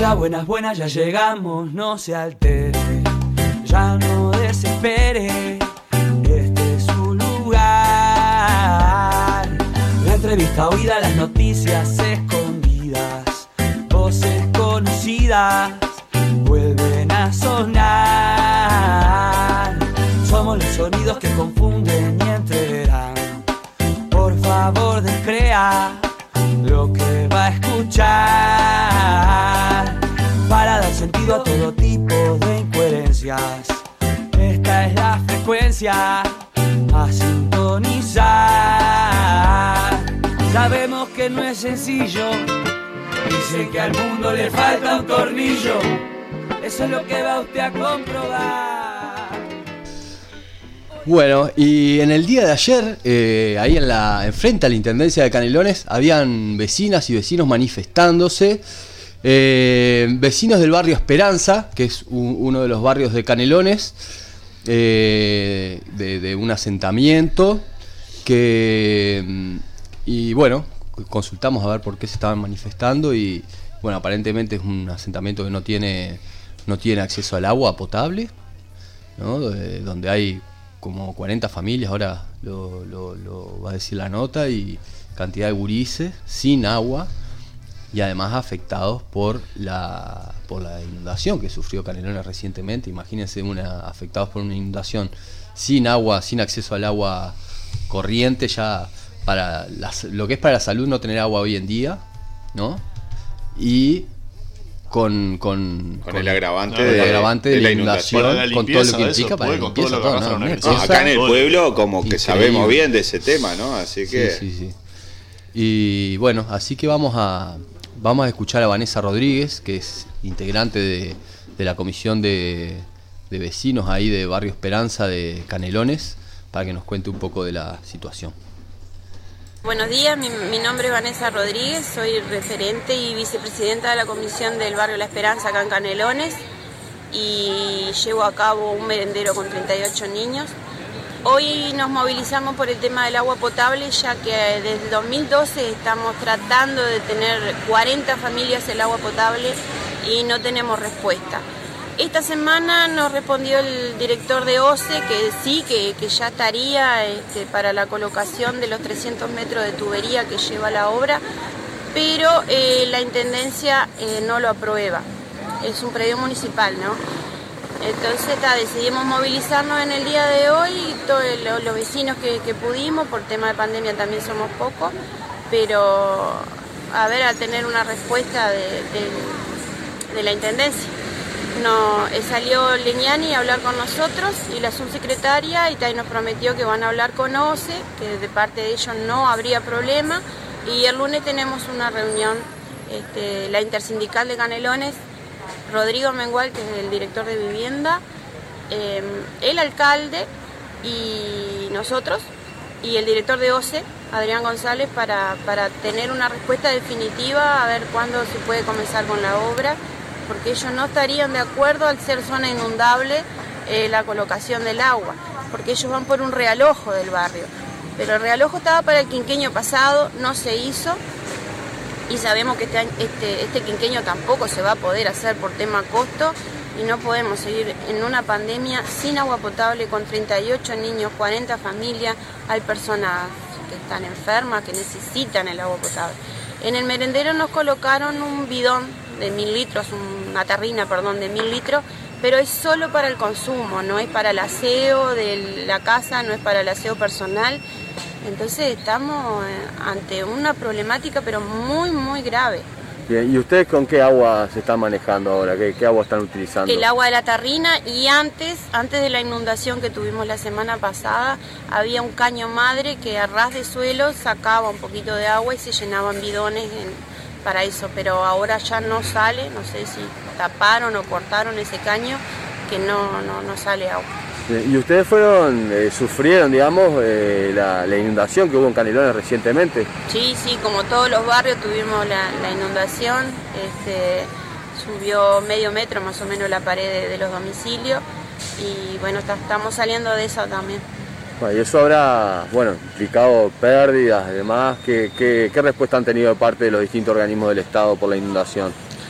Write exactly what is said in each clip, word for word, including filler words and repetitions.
Hola, buenas, buenas, ya llegamos, no se altere, ya no desespere, este es su lugar. La entrevista oída, las noticias escondidas, voces conocidas vuelven a sonar. Somos los sonidos que confunden y entreverán. Por favor, descrea lo que va a escuchar, para dar sentido a todo tipo de incoherencias. Esta es la frecuencia a sintonizar. Sabemos que no es sencillo, dicen que al mundo le falta un tornillo. Eso es lo que va usted a comprobar. Bueno, y en el día de ayer, eh, ahí en la enfrente a la Intendencia de Canelones, habían vecinas y vecinos manifestándose, eh, vecinos del barrio Esperanza, que es un, uno de los barrios de Canelones, eh, de, de un asentamiento, que, y bueno, consultamos a ver por qué se estaban manifestando, y bueno, aparentemente es un asentamiento que no tiene, no tiene acceso al agua potable, ¿no? De, donde hay como cuarenta familias, ahora lo, lo, lo va a decir la nota, y cantidad de gurises sin agua, y además afectados por la por la inundación que sufrió Canelones recientemente. Imagínense, una, afectados por una inundación sin agua, sin acceso al agua corriente, ya para las, lo que es para la salud no tener agua hoy en día, ¿no? Y Con, con, con, con el agravante, no, de, el agravante de, de la inundación, la limpieza, con todo lo que implica eso, para la limpieza. todo Todo, no, no, no, acá en el pueblo como que increíble. Sabemos bien de ese tema, ¿no? Así que... Sí, sí, sí. Y bueno, así que vamos a vamos a escuchar a Vanessa Rodríguez, que es integrante de, de la comisión de, de vecinos ahí de Barrio Esperanza de Canelones, para que nos cuente un poco de la situación. Buenos días, mi, mi nombre es Vanessa Rodríguez, soy referente y vicepresidenta de la comisión del barrio La Esperanza acá en Canelones, y llevo a cabo un merendero con treinta y ocho niños. Hoy nos movilizamos por el tema del agua potable, ya que desde el dos mil doce estamos tratando de tener cuarenta familias el agua potable y no tenemos respuesta. Esta semana nos respondió el director de O C E que sí, que, que ya estaría este, para la colocación de los trescientos metros de tubería que lleva la obra, pero eh, la Intendencia eh, no lo aprueba. Es un predio municipal, ¿no? Entonces ta, decidimos movilizarnos en el día de hoy, todos los, los vecinos que, que pudimos, por tema de pandemia también somos pocos, pero a ver, a tener una respuesta de, de, de la Intendencia. No, eh, salió Leñani a hablar con nosotros y la subsecretaria, y también nos prometió que van a hablar con O C E, que de parte de ellos no habría problema, y el lunes tenemos una reunión, este, la intersindical de Canelones, Rodrigo Mengual, que es el director de vivienda, eh, el alcalde y nosotros, y el director de O C E, Adrián González, para, para tener una respuesta definitiva, a ver cuándo se puede comenzar con la obra, porque ellos no estarían de acuerdo al ser zona inundable eh, la colocación del agua, porque ellos van por un realojo del barrio, pero el realojo estaba para el quinquenio pasado, no se hizo, y sabemos que este, este, este quinquenio tampoco se va a poder hacer por tema costo, y no podemos seguir en una pandemia sin agua potable con treinta y ocho niños, cuarenta familias, hay personas que están enfermas, que necesitan el agua potable. En el merendero nos colocaron un bidón de mil litros, una tarrina, perdón, de mil litros, pero es solo para el consumo, no es para el aseo de la casa, no es para el aseo personal. Entonces estamos ante una problemática pero muy, muy grave. Bien, ¿y ustedes con qué agua se están manejando ahora? ¿Qué, qué agua están utilizando? El agua de la tarrina, y antes, antes de la inundación que tuvimos la semana pasada, había un caño madre que a ras de suelo sacaba un poquito de agua y se llenaban bidones en, para eso, pero ahora ya no sale, no sé si taparon o cortaron ese caño, que no, no, no sale agua. ¿Y ustedes fueron, eh, sufrieron, digamos, eh, la, la inundación que hubo en Canelones recientemente? Sí, sí, como todos los barrios tuvimos la, la inundación, este, subió medio metro más o menos la pared de, de los domicilios, y bueno, está, estamos saliendo de eso también. Bueno, y eso habrá, bueno, implicado pérdidas y demás. ¿Qué, qué, qué respuesta han tenido de parte de los distintos organismos del Estado por la inundación?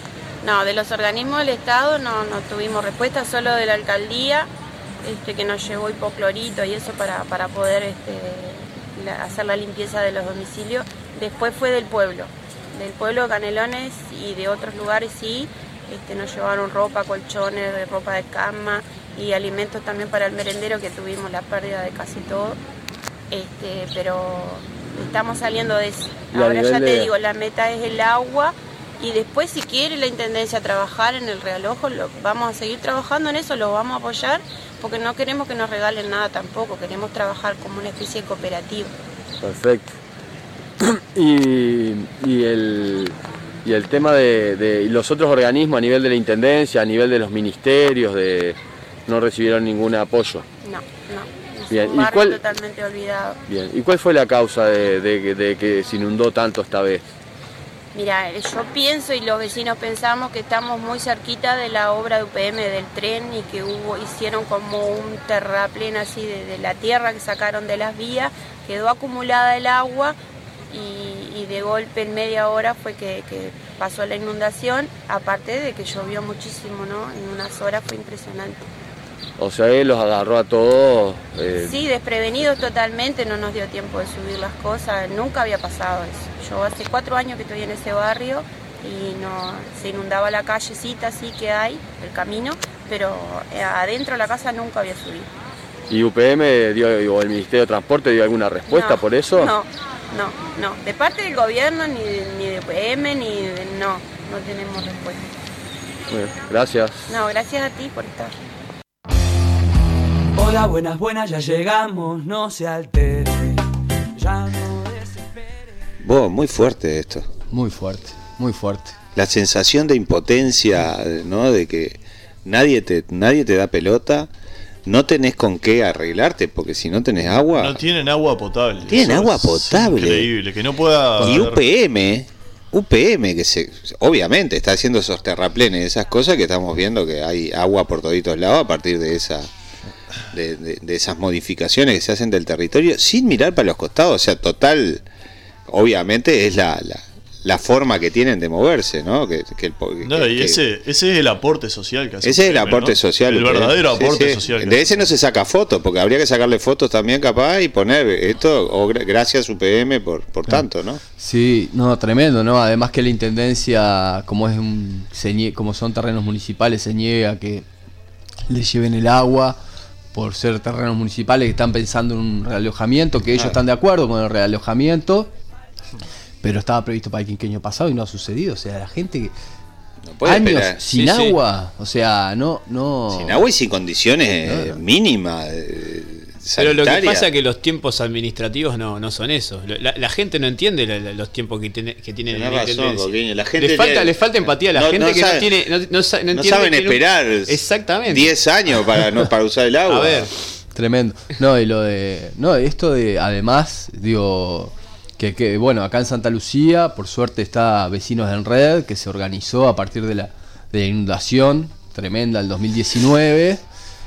No, de los organismos del Estado no, no tuvimos respuesta, solo de la alcaldía, este, que nos llevó hipoclorito y eso para, para poder este, la, hacer la limpieza de los domicilios. Después fue del pueblo, del pueblo de Canelones y de otros lugares sí, este, nos llevaron ropa, colchones, ropa de cama y alimentos también para el merendero, que tuvimos la pérdida de casi todo, este, pero estamos saliendo de eso. Ahora ya te digo, la meta es el agua. Y después, si quiere la Intendencia trabajar en el Realojo, lo, vamos a seguir trabajando en eso, lo vamos a apoyar, porque no queremos que nos regalen nada tampoco, queremos trabajar como una especie de cooperativa. Perfecto. Y, y, el, y el tema de, de y los otros organismos a nivel de la Intendencia, a nivel de los ministerios, de no recibieron ningún apoyo. No, no. Es Bien. un barrio ¿Y cuál, totalmente olvidado. Bien. ¿Y cuál fue la causa de, de, de que se inundó tanto esta vez? Mira, yo pienso y los vecinos pensamos que estamos muy cerquita de la obra de U P M del tren y que hubo, hicieron como un terraplén así de, de la tierra que sacaron de las vías, quedó acumulada el agua y, y de golpe en media hora fue que, que pasó la inundación, aparte de que llovió muchísimo, ¿no? En unas horas fue impresionante. O sea, él los agarró a todos. Eh... Sí, desprevenidos totalmente, no nos dio tiempo de subir las cosas, nunca había pasado eso. Yo hace cuatro años que estoy en ese barrio y no se inundaba la callecita así que hay, el camino, pero adentro de la casa nunca había subido. ¿Y U P M dio, o el Ministerio de Transporte dio alguna respuesta no, por eso? No, no, no. De parte del gobierno, ni de, ni de U P M, ni de... No, no tenemos respuesta. Bueno, gracias. No, gracias a ti por estar. Hola, buenas, buenas, ya llegamos, no se altere, ya no desespere. Vos, muy fuerte esto. Muy fuerte, muy fuerte. La sensación de impotencia, ¿no? De que nadie te, nadie te da pelota, no tenés con qué arreglarte, porque si no tenés agua... No tienen agua potable. Tienen agua potable. Increíble, que no pueda... Y U P M, U P M, que se, obviamente está haciendo esos terraplenes, esas cosas que estamos viendo que hay agua por toditos lados a partir de esa... De, de, de esas modificaciones que se hacen del territorio sin mirar para los costados, o sea, total, obviamente es la, la, la forma que tienen de moverse, ¿no? Que, que, que, no, y que, ese, ese es el aporte social que hace. Ese es el P M, aporte ¿no? social. El verdadero sí, aporte sí. social. De ese no se saca fotos, porque habría que sacarle fotos también capaz y poner esto, o gracias U P M por, por claro. tanto, ¿no? Sí, no, tremendo, ¿no? Además que la Intendencia, como es un se nie- como son terrenos municipales, se niega a que le lleven el agua por ser terrenos municipales que están pensando en un realojamiento, que ellos ah. están de acuerdo con el realojamiento, pero estaba previsto para el quinquenio pasado y no ha sucedido. O sea, la gente no años esperar. sin sí, agua, sí. o sea, no, no... Sin agua y sin condiciones no, no. mínimas. Eh, Pero lo que pasa es que los tiempos administrativos no, no son esos. La, la gente no entiende la, la, los tiempos que, tiene, que tienen en la razón, la gente le falta, le falta empatía a la no, gente no que sabe, no tiene no, no, no, no, no saben esperar un... exactamente diez años para no para usar el agua. A ver, tremendo. No, y lo de no, esto de además digo que, que bueno, acá en Santa Lucía, por suerte está Vecinos en Red, que se organizó a partir de la de la inundación tremenda del dos mil diecinueve.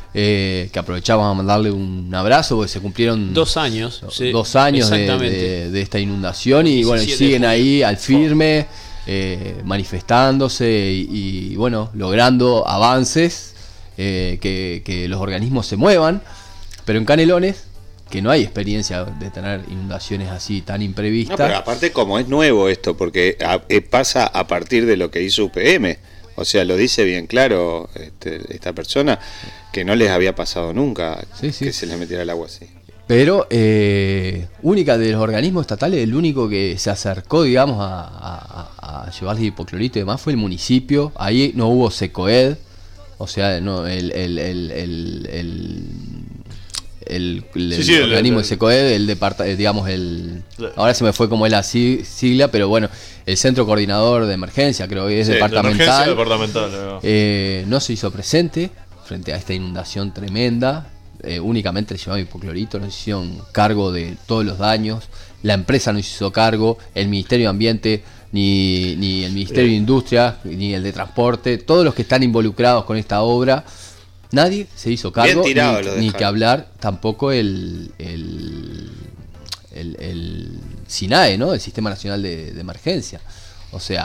Eh, que aprovechamos a mandarle un abrazo porque se cumplieron dos años dos, sí, dos años de, de, de esta inundación y bueno, y siguen ahí al firme eh, manifestándose y, y bueno, logrando avances eh, que, que los organismos se muevan, pero en Canelones, que no hay experiencia de tener inundaciones así tan imprevistas. No, pero aparte como es nuevo esto, porque a, eh, pasa a partir de lo que hizo U P M, o sea, lo dice bien claro este, esta persona, que no les había pasado nunca sí, sí. que se les metiera el agua así. Pero eh, única de los organismos estatales, el único que se acercó, digamos, a, a, a llevarle hipoclorito y demás fue el municipio. Ahí no hubo SECOED, o sea, no el el el el, el, el, el, sí, sí, el organismo el, de SECOED, el departamento, digamos, el ahora se me fue como es la sigla, pero bueno, el Centro Coordinador de Emergencia, creo que es sí, departamental. De departamental eh, no se hizo presente frente a esta inundación tremenda, eh, únicamente le llevaban hipoclorito, no se hicieron cargo de todos los daños, la empresa no se hizo cargo, el Ministerio de Ambiente, ni, ni el Ministerio de Industria, ni el de Transporte, todos los que están involucrados con esta obra, nadie se hizo cargo, ni, ni que hablar tampoco el, el, el, el SINAE, ¿no? El Sistema Nacional de, de Emergencia. O sea,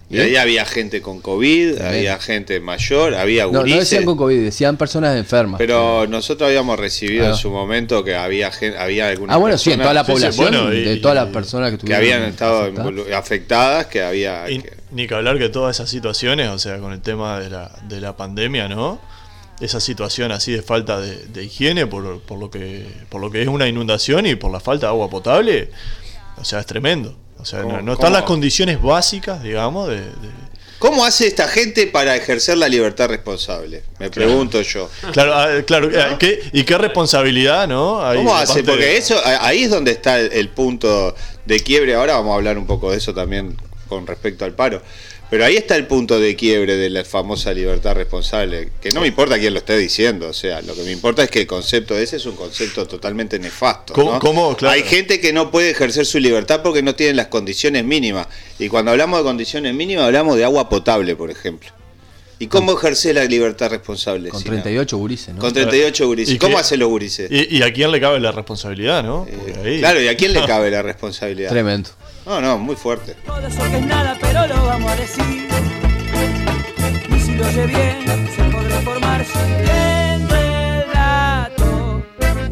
Y ahí había gente con COVID, sí. había gente mayor, había gurises. No, no decían con COVID, decían personas enfermas. Pero sí. nosotros habíamos recibido ah. en su momento que había gente, había algunas Ah, bueno, personas, sí, en toda la población, sí, sí, bueno, y, de todas las personas que, que habían estado afectadas, afectadas que había... Y, que... Ni que hablar que todas esas situaciones, o sea, con el tema de la, de la pandemia, ¿no? Esa situación así de falta de, de higiene por, por, lo que, por lo que es una inundación y por la falta de agua potable, o sea, es tremendo. O sea, no, no están las condiciones básicas, digamos, de, de... ¿Cómo hace esta gente para ejercer la libertad responsable? Me claro. pregunto yo. Claro, claro. ¿No? ¿Qué, ¿Y qué responsabilidad, no? Ahí ¿Cómo hace? Porque de... eso, ahí es donde está el, el punto de quiebre. Ahora vamos a hablar un poco de eso también con respecto al paro. Pero ahí está el punto de quiebre de la famosa libertad responsable, que no me importa quién lo esté diciendo, o sea, lo que me importa es que el concepto ese es un concepto totalmente nefasto, ¿no? ¿Cómo, cómo? Claro. Hay gente que no puede ejercer su libertad porque no tienen las condiciones mínimas, y cuando hablamos de condiciones mínimas hablamos de agua potable, por ejemplo. ¿Y cómo ejerce la libertad responsable? Con treinta y ocho gurises, ¿no? Con treinta y ocho gurises. ¿Cómo hacen los gurises? ¿Y, ¿Y a quién le cabe la responsabilidad, no? Eh, ahí... Claro, ¿y a quién le cabe la responsabilidad? Tremendo. No, no, muy fuerte. Todo eso que es nada, pero lo vamos a decir. Y si lo oye bien, se podrá formar su bien relato.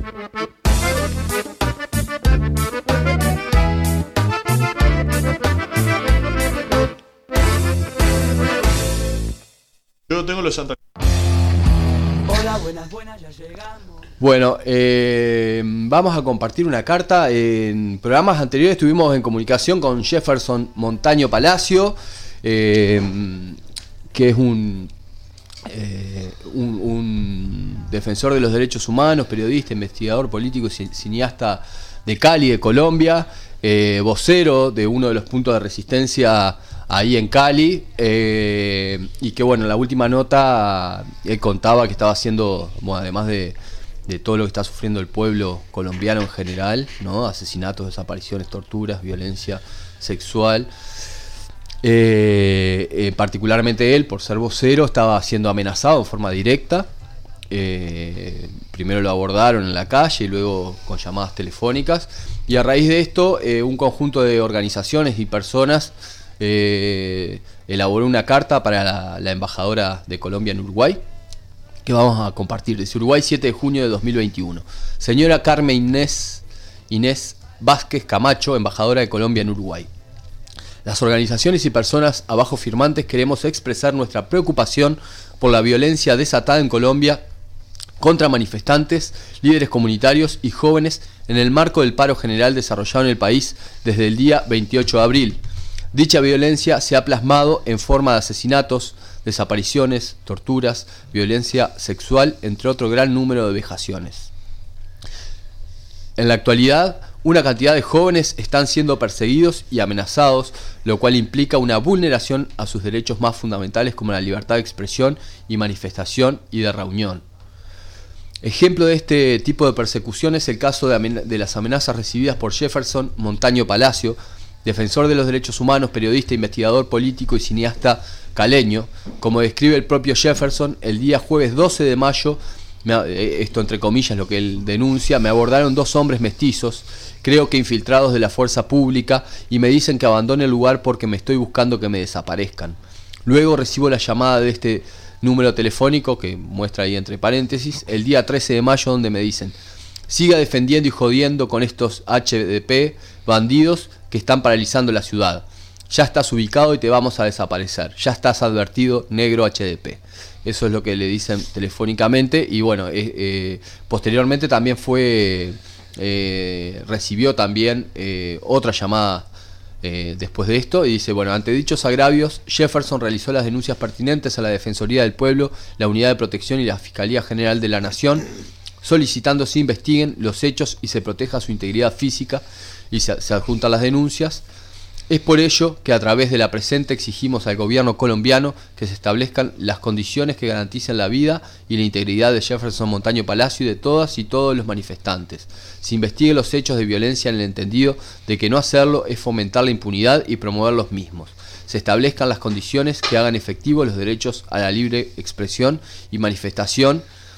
Yo tengo los Santa. Hola, buenas, buenas, ya llegamos. Bueno, eh, vamos a compartir una carta. En programas anteriores estuvimos en comunicación con Jefferson Montaño Palacio, eh, que es un, eh, un, un defensor de los derechos humanos, periodista, investigador político y cineasta de Cali, de Colombia, eh, vocero de uno de los puntos de resistencia ahí en Cali, eh, y que bueno, en la última nota él contaba que estaba haciendo, bueno, además de, de todo lo que está sufriendo el pueblo colombiano en general, ¿no? Asesinatos, desapariciones, torturas, violencia sexual, eh, eh, particularmente él, por ser vocero, estaba siendo amenazado en forma directa. Eh, primero lo abordaron en la calle y luego con llamadas telefónicas, y a raíz de esto eh, un conjunto de organizaciones y personas Eh, elaboró una carta para la, la embajadora de Colombia en Uruguay, que vamos a compartir. Desde Uruguay, siete de junio de dos mil veintiuno. Señora Carmen Inés, Inés Vázquez Camacho, embajadora de Colombia en Uruguay. Las organizaciones y personas abajo firmantes queremos expresar nuestra preocupación por la violencia desatada en Colombia contra manifestantes, líderes comunitarios y jóvenes en el marco del paro general desarrollado en el país desde el día veintiocho de abril. Dicha violencia se ha plasmado en forma de asesinatos, desapariciones, torturas, violencia sexual, entre otro gran número de vejaciones. En la actualidad, una cantidad de jóvenes están siendo perseguidos y amenazados, lo cual implica una vulneración a sus derechos más fundamentales como la libertad de expresión y manifestación y de reunión. Ejemplo de este tipo de persecución es el caso de, amen- de las amenazas recibidas por Jefferson Montaño Palacio, defensor de los derechos humanos, periodista, investigador político y cineasta caleño. Como describe el propio Jefferson, el día jueves doce de mayo, me, esto entre comillas lo que él denuncia, me abordaron dos hombres mestizos, creo que infiltrados de la fuerza pública, y me dicen que abandone el lugar porque me estoy buscando que me desaparezcan. Luego recibo la llamada de este número telefónico, que muestra ahí entre paréntesis, el día trece de mayo, donde me dicen: siga defendiendo y jodiendo con estos H D P bandidos que están paralizando la ciudad. Ya estás ubicado y te vamos a desaparecer. Ya estás advertido, negro H D P. Eso es lo que le dicen telefónicamente. Y bueno, eh, eh, posteriormente también fue eh, recibió también eh, otra llamada eh, después de esto, y dice: bueno, ante dichos agravios, Jefferson realizó las denuncias pertinentes a la Defensoría del Pueblo, la Unidad de Protección y la Fiscalía General de la Nación, solicitando se investiguen los hechos y se proteja su integridad física, y se, se adjuntan las denuncias. Es por ello que a través de la presente exigimos al gobierno colombiano que se establezcan las condiciones que garanticen la vida y la integridad de Jefferson Montaño Palacio y de todas y todos los manifestantes. Se investiguen los hechos de violencia en el entendido de que no hacerlo es fomentar la impunidad y promover los mismos. Se establezcan las condiciones que hagan efectivos los derechos a la libre expresión y manifestación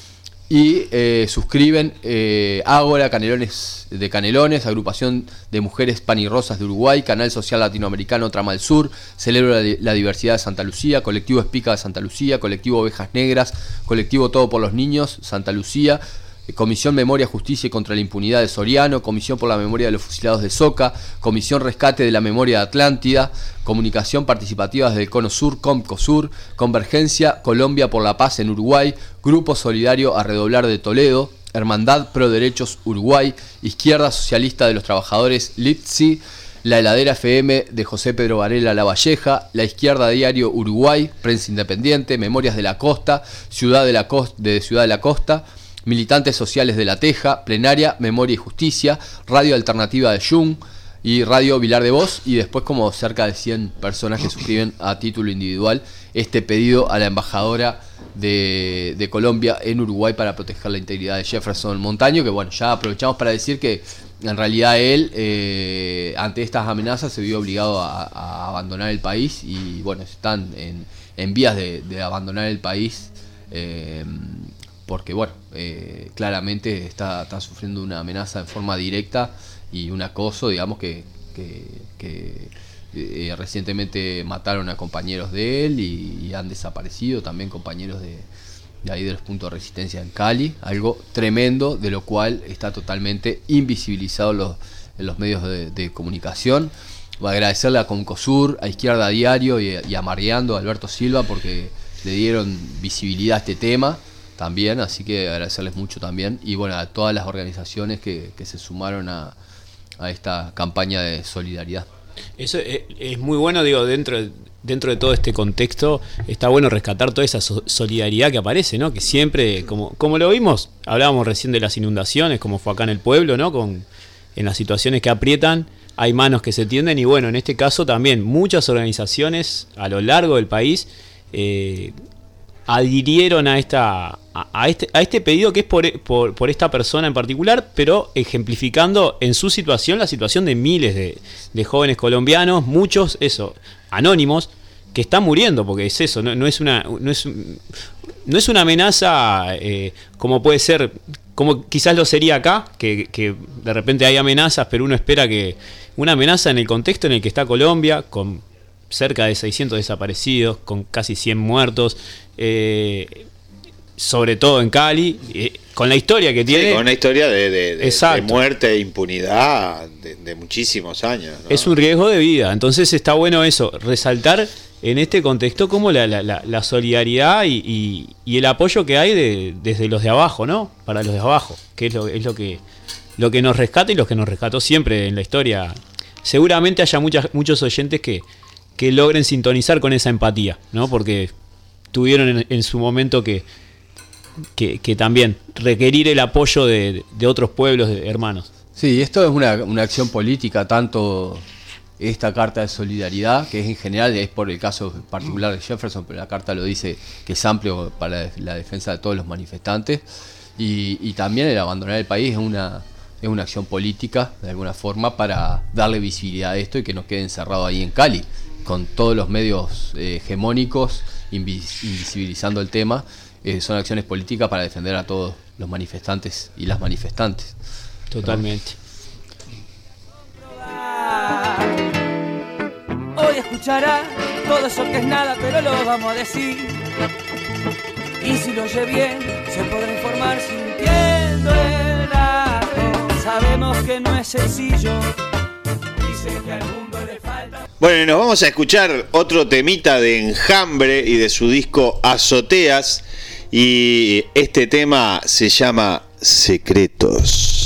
y eh, suscriben eh, Ágora Canelones de Canelones, Agrupación de Mujeres Pan y Rosas de Uruguay, Canal Social Latinoamericano Trama del Sur, Celebro la, la Diversidad de Santa Lucía, Colectivo Espica de Santa Lucía, Colectivo Ovejas Negras, Colectivo Todo por los Niños Santa Lucía, Comisión Memoria, Justicia y contra la Impunidad de Soriano, Comisión por la Memoria de los Fusilados de Soca, Comisión Rescate de la Memoria de Atlántida, Comunicación Participativa desde el Cono Sur, Comcosur, Convergencia Colombia por la Paz en Uruguay, Grupo Solidario a Redoblar de Toledo, Hermandad Pro Derechos Uruguay, Izquierda Socialista de los Trabajadores Litsi, La Heladera F M de José Pedro Varela La Valleja, La Izquierda Diario Uruguay, Prensa Independiente, Memorias de la Costa, Ciudad de la Costa, de Ciudad de la Costa, Militantes Sociales de La Teja, Plenaria, Memoria y Justicia, Radio Alternativa de Jung y Radio Vilar de Voz, y después como cerca de cien personas que suscriben a título individual este pedido a la embajadora de, de Colombia en Uruguay para proteger la integridad de Jefferson Montaño, que bueno, ya aprovechamos para decir que en realidad él eh, ante estas amenazas se vio obligado a, a abandonar el país y bueno, están en, en vías de, de abandonar el país eh, porque bueno, eh, claramente está, está sufriendo una amenaza en forma directa y un acoso, digamos, que, que, que eh, recientemente mataron a compañeros de él y, y han desaparecido también compañeros de, de ahí de los puntos de resistencia en Cali, algo tremendo, de lo cual está totalmente invisibilizado los, en los medios de, de comunicación. Voy a agradecerle a Concosur, a Izquierda Diario y, y a Mariando, a Alberto Silva, porque le dieron visibilidad a este tema también, así que agradecerles mucho también, y bueno, a todas las organizaciones que, que se sumaron a, a esta campaña de solidaridad. Eso es, es muy bueno, digo, dentro de, dentro de todo este contexto, está bueno rescatar toda esa so- solidaridad que aparece, ¿no? Que siempre, como, como lo vimos, hablábamos recién de las inundaciones, como fue acá en el pueblo, ¿no? Con, en las situaciones que aprietan, hay manos que se tienden, y bueno, en este caso también muchas organizaciones a lo largo del país eh, adhirieron a esta a, a este a este pedido que es por, por, por esta persona en particular, pero ejemplificando en su situación la situación de miles de, de jóvenes colombianos, muchos eso anónimos, que están muriendo, porque es eso, no, no es una no es no es una amenaza eh, como puede ser, como quizás lo sería acá, que, que de repente hay amenazas, pero uno espera que una amenaza en el contexto en el que está Colombia, con cerca de seiscientos desaparecidos, con casi cien muertos, eh, sobre todo en Cali, eh, con la historia que tiene. Sí, con una historia de, de, de, Exacto. de muerte e impunidad de, de muchísimos años, ¿no? Es un riesgo de vida, entonces está bueno eso, resaltar en este contexto como la, la, la, la solidaridad y, y, y el apoyo que hay de, desde los de abajo, ¿no? Para los de abajo, que es lo, es lo que lo que nos rescata y lo que nos rescató siempre en la historia. Seguramente haya muchas, muchos oyentes que que logren sintonizar con esa empatía, ¿no? Porque tuvieron en, en su momento que, que, que también requerir el apoyo de, de otros pueblos, de hermanos. Sí, esto es una, una acción política, tanto esta carta de solidaridad, que es en general, es por el caso particular de Jefferson, pero la carta lo dice que es amplio para la defensa de todos los manifestantes, y, y también el abandonar el país es una, es una acción política, de alguna forma, para darle visibilidad a esto y que no quede encerrado ahí en Cali, con todos los medios eh, hegemónicos invis- invisibilizando el tema. Eh, son acciones políticas para defender a todos los manifestantes y las manifestantes. Totalmente. Hoy escuchará todo eso que es nada, pero lo vamos a decir. Y si lo oye bien, se podrá informar sintiendo el dato. Sabemos que no es sencillo. Dicen que al mundo le falta. Bueno, y nos vamos a escuchar otro temita de Enjambre y de su disco Azoteas. Y este tema se llama Secretos.